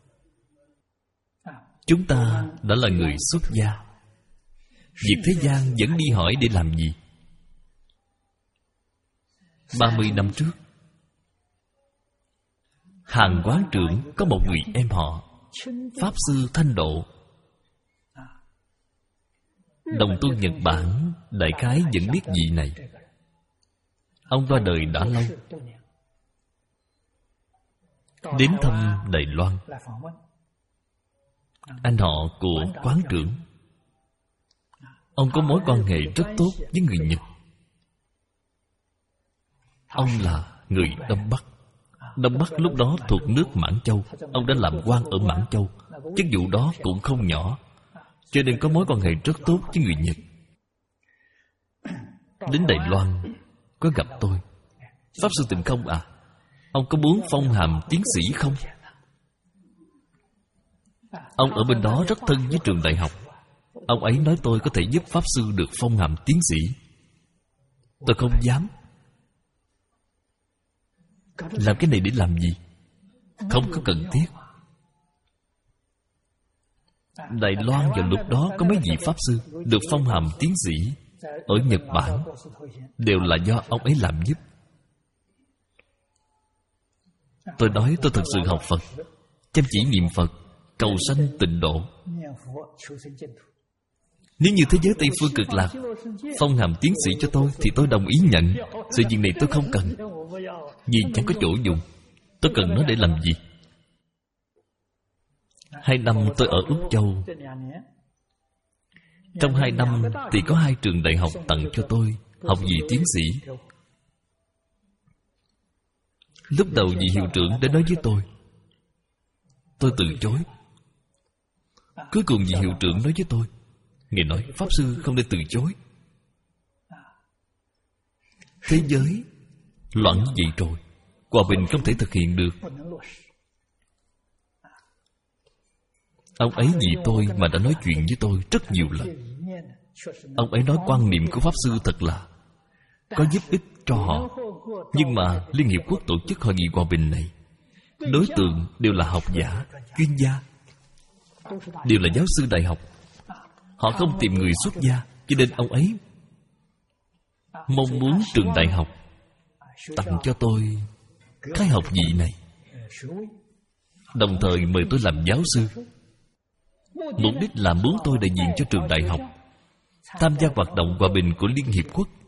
Chúng ta đã là người xuất gia, việc thế gian vẫn đi hỏi để làm gì? Ba mươi năm trước, Hàn Quán Trưởng có một người em họ Pháp Sư Thanh Độ. Đồng tu Nhật Bản đại khái vẫn biết vị này. Ông qua đời đã lâu. Đến thăm Đài Loan. Anh họ của Quán Trưởng, ông có mối quan hệ rất tốt với người Nhật. Ông là người Đông Bắc. Đông Bắc lúc đó thuộc nước Mãn Châu. Ông đã làm quan ở Mãn Châu. Chức vụ đó cũng không nhỏ, cho nên có mối quan hệ rất tốt với người Nhật. Đến Đài Loan, có gặp tôi. Pháp Sư Tịnh Không à, ông có muốn phong hàm tiến sĩ không? Ông ở bên đó rất thân với trường đại học. Ông ấy nói tôi có thể giúp Pháp Sư được phong hàm tiến sĩ. Tôi không dám. Làm cái này để làm gì? Không có cần thiết. Đài Loan vào lúc đó có mấy vị Pháp Sư được phong hàm tiến sĩ ở Nhật Bản, đều là do ông ấy làm giúp. Tôi nói tôi thật sự học Phật, chăm chỉ niệm Phật, cầu sanh tịnh độ. Nếu như thế giới Tây Phương Cực Lạc phong hàm tiến sĩ cho tôi thì tôi đồng ý nhận. Sự việc này tôi không cần, vì chẳng có chỗ dùng. Tôi cần nó để làm gì? Hai năm tôi ở Úc Châu. Trong hai năm thì có hai trường đại học tặng cho tôi học vị tiến sĩ. Lúc đầu vị hiệu trưởng đã nói với tôi, tôi từ chối. Cuối cùng vị hiệu trưởng nói với tôi, Ngài nói Pháp Sư không nên từ chối. Thế giới loạn như vậy rồi, hòa bình không thể thực hiện được. Ông ấy vì tôi mà đã nói chuyện với tôi rất nhiều lần. Ông ấy nói quan niệm của Pháp Sư thật là có giúp ích cho họ. Nhưng mà Liên Hiệp Quốc tổ chức hội nghị hòa bình này, đối tượng đều là học giả, chuyên gia, đều là giáo sư đại học. Họ không tìm người xuất gia, cho nên ông ấy mong muốn trường đại học tặng cho tôi cái học vị này, đồng thời mời tôi làm giáo sư. Mục đích là muốn tôi đại diện cho trường đại học tham gia hoạt động hòa bình của Liên Hiệp Quốc.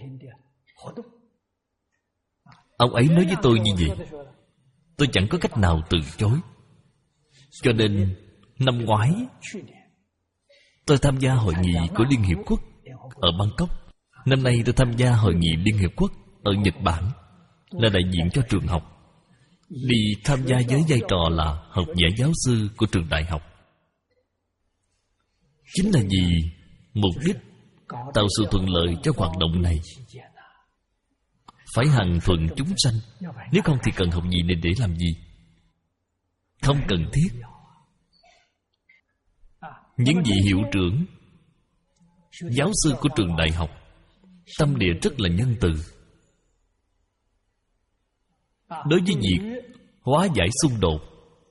Ông ấy nói với tôi như vậy, tôi chẳng có cách nào từ chối. Cho nên năm ngoái tôi tham gia hội nghị của Liên Hiệp Quốc ở Bangkok. Năm nay tôi tham gia hội nghị Liên Hiệp Quốc ở Nhật Bản, là đại diện cho trường học, đi tham gia với vai trò là học giả giáo sư của trường đại học. Chính là vì mục đích tạo sự thuận lợi cho hoạt động này, phải hằng thuận chúng sanh. Nếu không thì cần học gì này để làm gì? Không cần thiết. Những vị hiệu trưởng, giáo sư của trường đại học tâm địa rất là nhân từ. Đối với việc hóa giải xung đột,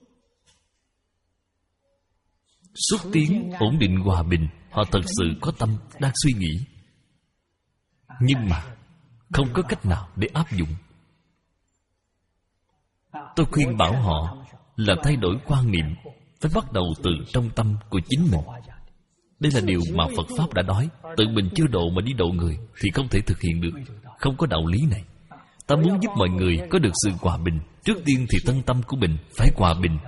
xúc tiến ổn định hòa bình, họ thật sự có tâm đang suy nghĩ. Nhưng mà không có cách nào để áp dụng. Tôi khuyên bảo họ là thay đổi quan niệm, phải bắt đầu từ trong tâm của chính mình. Đây là điều mà Phật Pháp đã nói. Tự mình chưa độ mà đi độ người thì không thể thực hiện được. Không có đạo lý này. Ta muốn giúp mọi người có được sự hòa bình, trước tiên thì thân tâm của mình phải hòa bình.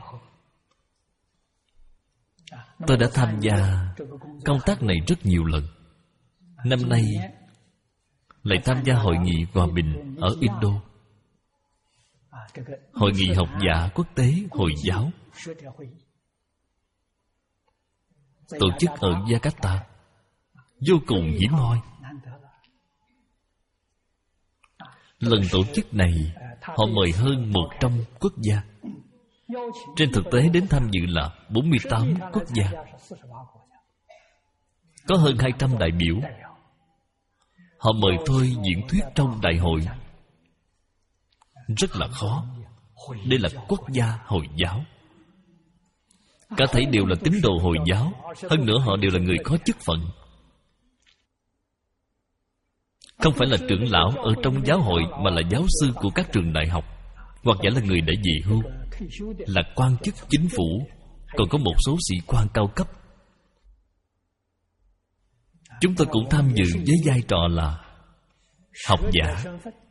Tôi đã tham gia công tác này rất nhiều lần. Năm nay lại tham gia hội nghị hòa bình ở Indo, hội nghị học giả quốc tế Hồi giáo, tổ chức ở Jakarta, vô cùng hiếm hoi. Lần tổ chức này họ mời hơn một trăm quốc gia. Trên thực tế đến tham dự là bốn mươi tám quốc gia, có hơn hai trăm đại biểu. Họ mời tôi diễn thuyết trong đại hội. Rất là khó. Đây là quốc gia Hồi giáo, cả thảy đều là tín đồ Hồi giáo. Hơn nữa họ đều là người có chức phận, không phải là trưởng lão ở trong giáo hội, mà là giáo sư của các trường đại học, hoặc giả là người đã về hưu, là quan chức chính phủ, còn có một số sĩ quan cao cấp. Chúng tôi cũng tham dự với vai trò là học giả.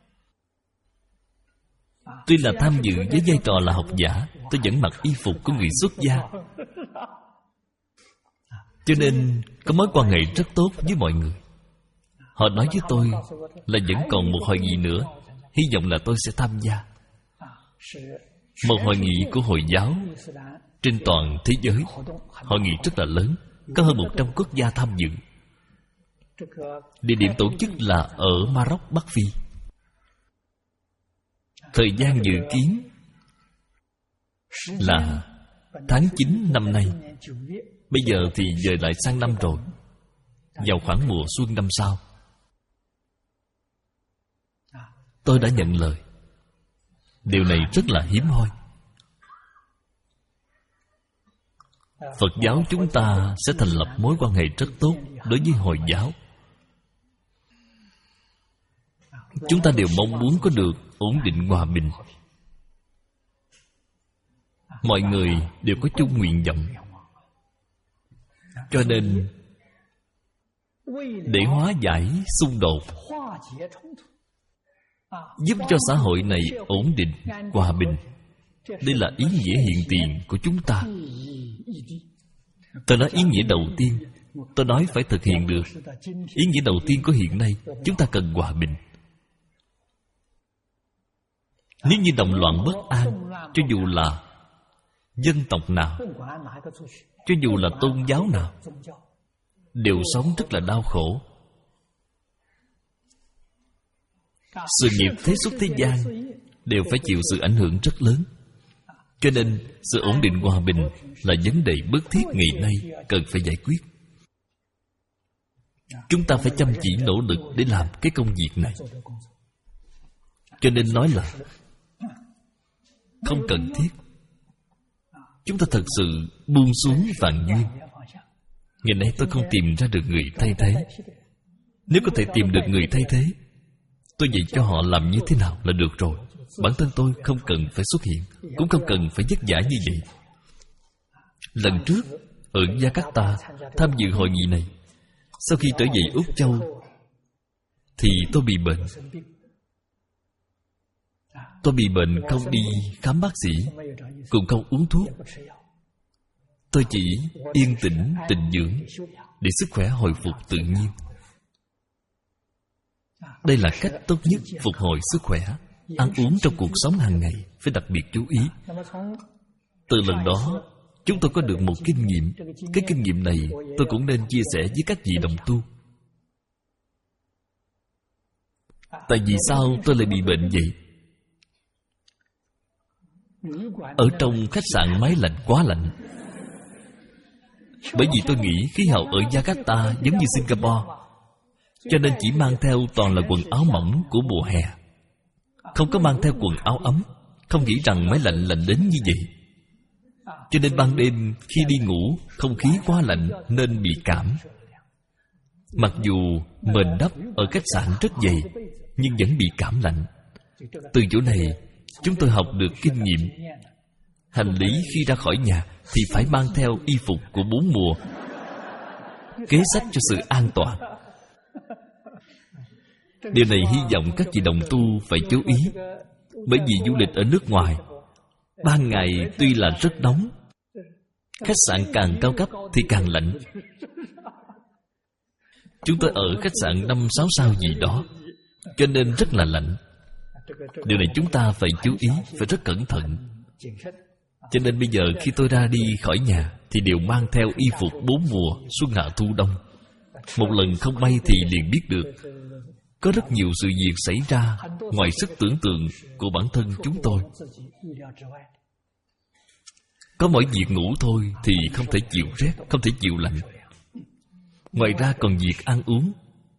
Tuy là tham dự với vai trò là học giả, tôi vẫn mặc y phục của người xuất gia, cho nên có mối quan hệ rất tốt với mọi người. Họ nói với tôi là vẫn còn một hội nghị nữa, hy vọng là tôi sẽ tham gia. Một hội nghị của Hồi giáo trên toàn thế giới. Hội nghị rất là lớn, có hơn một trăm quốc gia tham dự. Địa điểm tổ chức là ở Maroc, Bắc Phi. Thời gian dự kiến là tháng chín năm nay. Bây giờ thì dời lại sang năm rồi, vào khoảng mùa xuân năm sau. Tôi đã nhận lời. Điều này rất là hiếm hoi. Phật giáo chúng ta sẽ thành lập mối quan hệ rất tốt đối với Hồi giáo. Chúng ta đều mong muốn có được ổn định hòa bình. Mọi người đều có chung nguyện vọng. Cho nên để hóa giải xung đột, giúp cho xã hội này ổn định, hòa bình, đây là ý nghĩa hiện tiền của chúng ta. Tôi nói ý nghĩa đầu tiên, tôi nói phải thực hiện được. Ý nghĩa đầu tiên của hiện nay, chúng ta cần hòa bình. Nếu như động loạn bất an, cho dù là dân tộc nào, cho dù là tôn giáo nào, đều sống rất là đau khổ. Sự nghiệp thế xuất thế gian đều phải chịu sự ảnh hưởng rất lớn. Cho nên sự ổn định hòa bình là vấn đề bức thiết ngày nay cần phải giải quyết. Chúng ta phải chăm chỉ nỗ lực để làm cái công việc này. Cho nên nói là không cần thiết chúng ta thật sự buông xuống vạn duyên. Ngày nay tôi không tìm ra được người thay thế. Nếu có thể tìm được người thay thế, tôi dạy cho họ làm như thế nào là được rồi. Bản thân tôi không cần phải xuất hiện, cũng không cần phải vất vả như vậy. Lần trước ở Jakarta tham dự hội nghị này, sau khi trở về Úc Châu thì tôi bị bệnh. Tôi bị bệnh không đi khám bác sĩ, cũng không uống thuốc. Tôi chỉ yên tĩnh tịnh dưỡng để sức khỏe hồi phục tự nhiên. Đây là cách tốt nhất phục hồi sức khỏe. Ăn uống trong cuộc sống hàng ngày phải đặc biệt chú ý. Từ lần đó chúng tôi có được một kinh nghiệm. Cái kinh nghiệm này tôi cũng nên chia sẻ với các vị đồng tu. Tại vì sao tôi lại bị bệnh vậy? Ở trong khách sạn máy lạnh quá lạnh. Bởi vì tôi nghĩ khí hậu ở Jakarta giống như Singapore, cho nên chỉ mang theo toàn là quần áo mỏng của mùa hè, không có mang theo quần áo ấm. Không nghĩ rằng máy lạnh lạnh đến như vậy. Cho nên ban đêm khi đi ngủ, không khí quá lạnh nên bị cảm. Mặc dù mền đắp ở khách sạn rất dày, nhưng vẫn bị cảm lạnh. Từ chỗ này chúng tôi học được kinh nghiệm. Hành lý khi ra khỏi nhà thì phải mang theo y phục của bốn mùa, kế sách cho sự an toàn. Điều này hy vọng các vị đồng tu phải chú ý. Bởi vì du lịch ở nước ngoài, ban ngày tuy là rất nóng, khách sạn càng cao cấp thì càng lạnh. Chúng tôi ở khách sạn năm sáu sao gì đó, cho nên rất là lạnh. Điều này chúng ta phải chú ý, phải rất cẩn thận. Cho nên bây giờ khi tôi ra đi khỏi nhà thì đều mang theo y phục bốn mùa, xuân hạ thu đông. Một lần không may thì liền biết được có rất nhiều sự việc xảy ra ngoài sức tưởng tượng của bản thân chúng tôi. Có mỗi việc ngủ thôi thì không thể chịu rét, không thể chịu lạnh. Ngoài ra còn việc ăn uống.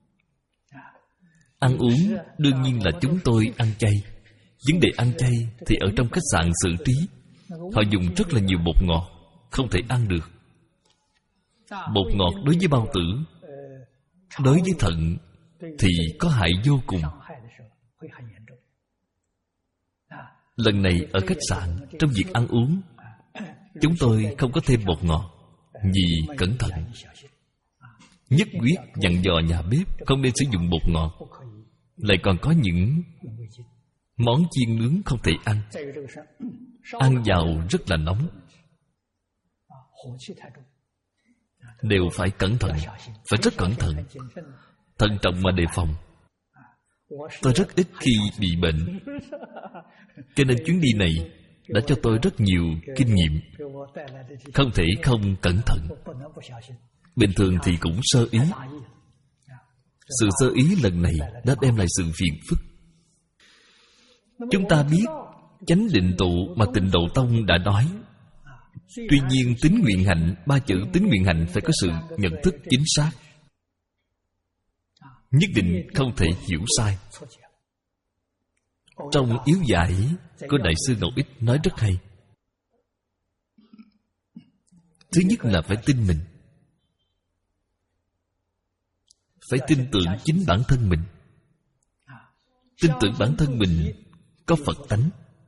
Ăn uống đương nhiên là chúng tôi ăn chay. Vấn đề ăn chay thì ở trong khách sạn xử trí. Họ dùng rất là nhiều bột ngọt, không thể ăn được. Bột ngọt đối với bao tử, đối với thận thì có hại vô cùng. Lần này ở khách sạn, trong việc ăn uống, chúng tôi không có thêm bột ngọt, vì cẩn thận. Nhất quyết dặn dò nhà bếp không nên sử dụng bột ngọt. Lại còn có những món chiên nướng không thể ăn. Ăn vào rất là nóng. Đều phải cẩn thận, phải rất cẩn thận, thận trọng mà đề phòng. Tôi rất ít khi bị bệnh, cho nên chuyến đi này đã cho tôi rất nhiều kinh nghiệm. Không thể không cẩn thận. Bình thường thì cũng sơ ý. Sự sơ ý lần này đã đem lại sự phiền phức. Chúng ta biết chánh định tụ mà Tịnh Độ Tông đã nói. Tuy nhiên tín nguyện hạnh, ba chữ tín nguyện hạnh phải có sự nhận thức chính xác, nhất định không thể hiểu sai. Trong yếu giải của Đại sư Ngẫu Ích nói rất hay. Thứ nhất là phải tin mình, phải tin tưởng chính bản thân mình. Tin tưởng bản thân mình có Phật tánh,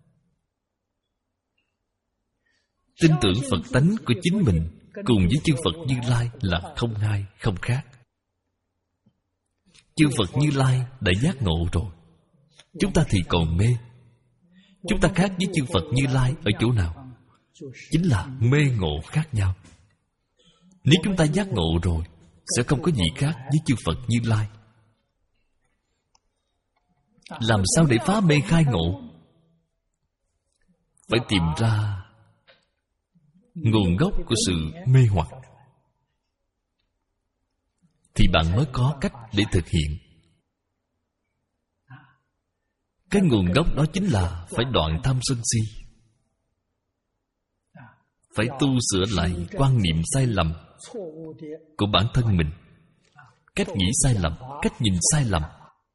tin tưởng Phật tánh của chính mình cùng với chư Phật Như Lai là không hai không khác. Chư Phật Như Lai đã giác ngộ rồi, chúng ta thì còn mê. Chúng ta khác với chư Phật Như Lai ở chỗ nào? Chính là mê ngộ khác nhau. Nếu chúng ta giác ngộ rồi, sẽ không có gì khác với chư Phật Như Lai. Làm sao để phá mê khai ngộ? Phải tìm ra nguồn gốc của sự mê hoặc, thì bạn mới có cách để thực hiện. Cái nguồn gốc đó chính là phải đoạn tham sân si, phải tu sửa lại quan niệm sai lầm của bản thân mình, cách nghĩ sai lầm, cách nhìn sai lầm.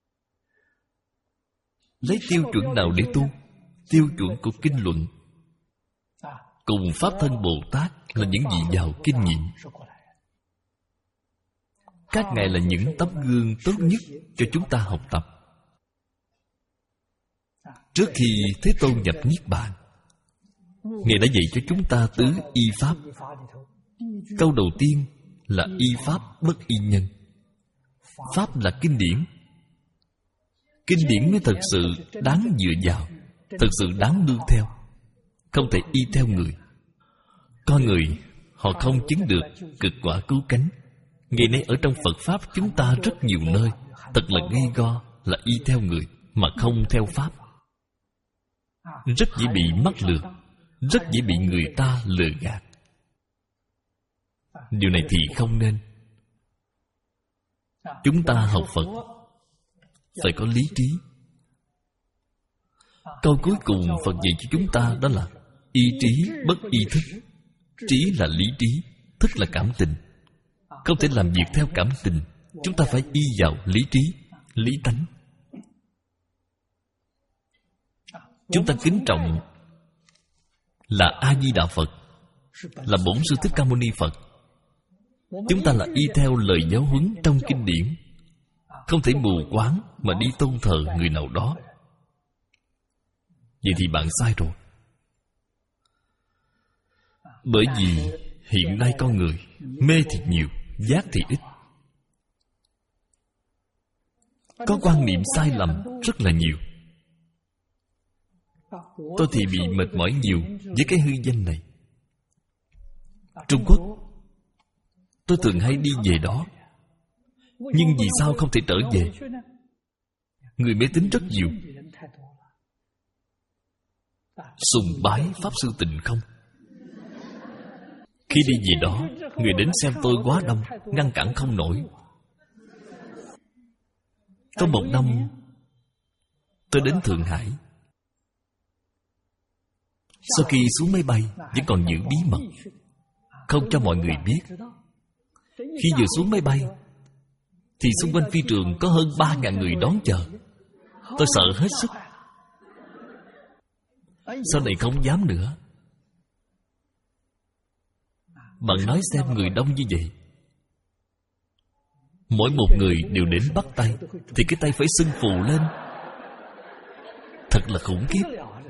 Lấy tiêu chuẩn nào để tu? Tiêu chuẩn của kinh luận cùng Pháp Thân Bồ Tát là những vị giàu kinh nghiệm. Các ngài là những tấm gương tốt nhất cho chúng ta học tập. Trước khi Thế Tôn nhập Niết Bàn, ngài đã dạy cho chúng ta tứ y pháp. Câu đầu tiên là y pháp bất y nhân. Pháp là kinh điển. Kinh điển mới thật sự đáng dựa vào, thật sự đáng nương theo. Không thể y theo người. Con người họ không chứng được cực quả cứu cánh. Ngày nay ở trong Phật Pháp chúng ta rất nhiều nơi thật là gay go là y theo người mà không theo Pháp. Rất dễ bị mắc lừa, rất dễ bị người ta lừa gạt. Điều này thì không nên. Chúng ta học Phật phải có lý trí. Câu cuối cùng Phật dạy cho chúng ta đó là y trí bất y thức. Trí là lý trí, thức là cảm tình. Không thể làm việc theo cảm tình. Chúng ta phải y vào lý trí, lý tánh. Chúng ta kính trọng là A-di-đà Phật, là Bổn Sư Thích Ca Mâu Ni Phật. Chúng ta là y theo lời giáo huấn trong kinh điển, không thể mù quáng mà đi tôn thờ người nào đó. Vậy thì bạn sai rồi. Bởi vì hiện nay con người mê thì nhiều, giác thì ít. Có quan niệm sai lầm rất là nhiều. Tôi thì bị mệt mỏi nhiều với cái hư danh này. Trung Quốc, tôi thường hay đi về đó, nhưng vì sao không thể trở về? Người mê tín rất nhiều, sùng bái Pháp Sư Tịnh Không. Khi đi về đó, người đến xem tôi quá đông, ngăn cản không nổi. Có một năm tôi đến Thượng Hải. Sau khi xuống máy bay vẫn còn giữ bí mật, không cho mọi người biết. Khi vừa xuống máy bay thì xung quanh phi trường có hơn ba ngàn người đón chờ. Tôi sợ hết sức. Sau này không dám nữa. Bạn nói xem, người đông như vậy, mỗi một người đều đến bắt tay, thì cái tay phải sưng phù lên. Thật là khủng khiếp.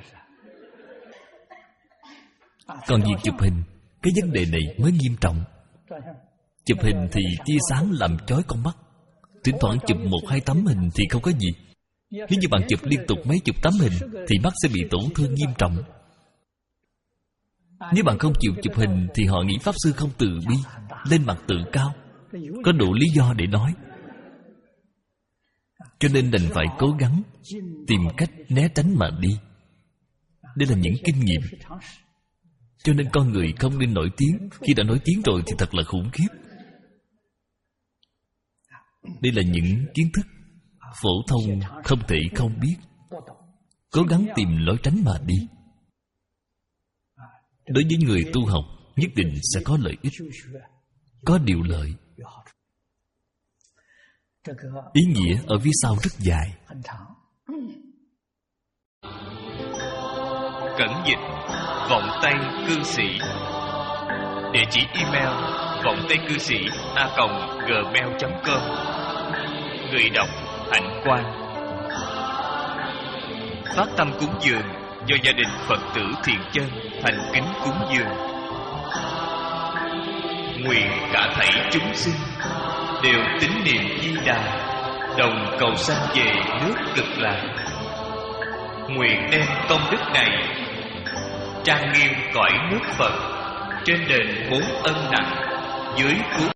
Còn việc chụp hình, cái vấn đề này mới nghiêm trọng. Chụp hình thì tia sáng làm chói con mắt. Thỉnh thoảng chụp một hai tấm hình thì không có gì. Nếu như bạn chụp liên tục mấy chục tấm hình thì mắt sẽ bị tổn thương nghiêm trọng. Nếu bạn không chịu chụp hình thì họ nghĩ Pháp Sư không từ bi, lên mặt tự cao, có đủ lý do để nói. Cho nên đành phải cố gắng tìm cách né tránh mà đi. Đây là những kinh nghiệm. Cho nên con người không nên nổi tiếng. Khi đã nổi tiếng rồi thì thật là khủng khiếp. Đây là những kiến thức phổ thông không thể không biết. cố gắng tìm lối tránh mà đi. Đối với người tu học, nhất định sẽ có lợi ích, có điều lợi. Ý nghĩa ở phía sau rất dài. Cẩn dịch vọng tây cư sĩ. Địa chỉ email vọng tây cư sĩ a còng gmail chấm com. Người đọc Hạnh Quang. Phát tâm cúng dường do gia đình Phật tử Thiện Chân thành kính cúng dường. Nguyện cả thảy chúng sinh đều tín niệm Di Đà, đồng cầu sanh về nước Cực Lạc. Nguyện đem công đức này trang nghiêm cõi nước Phật, trên đền bốn ân nặng, dưới cứu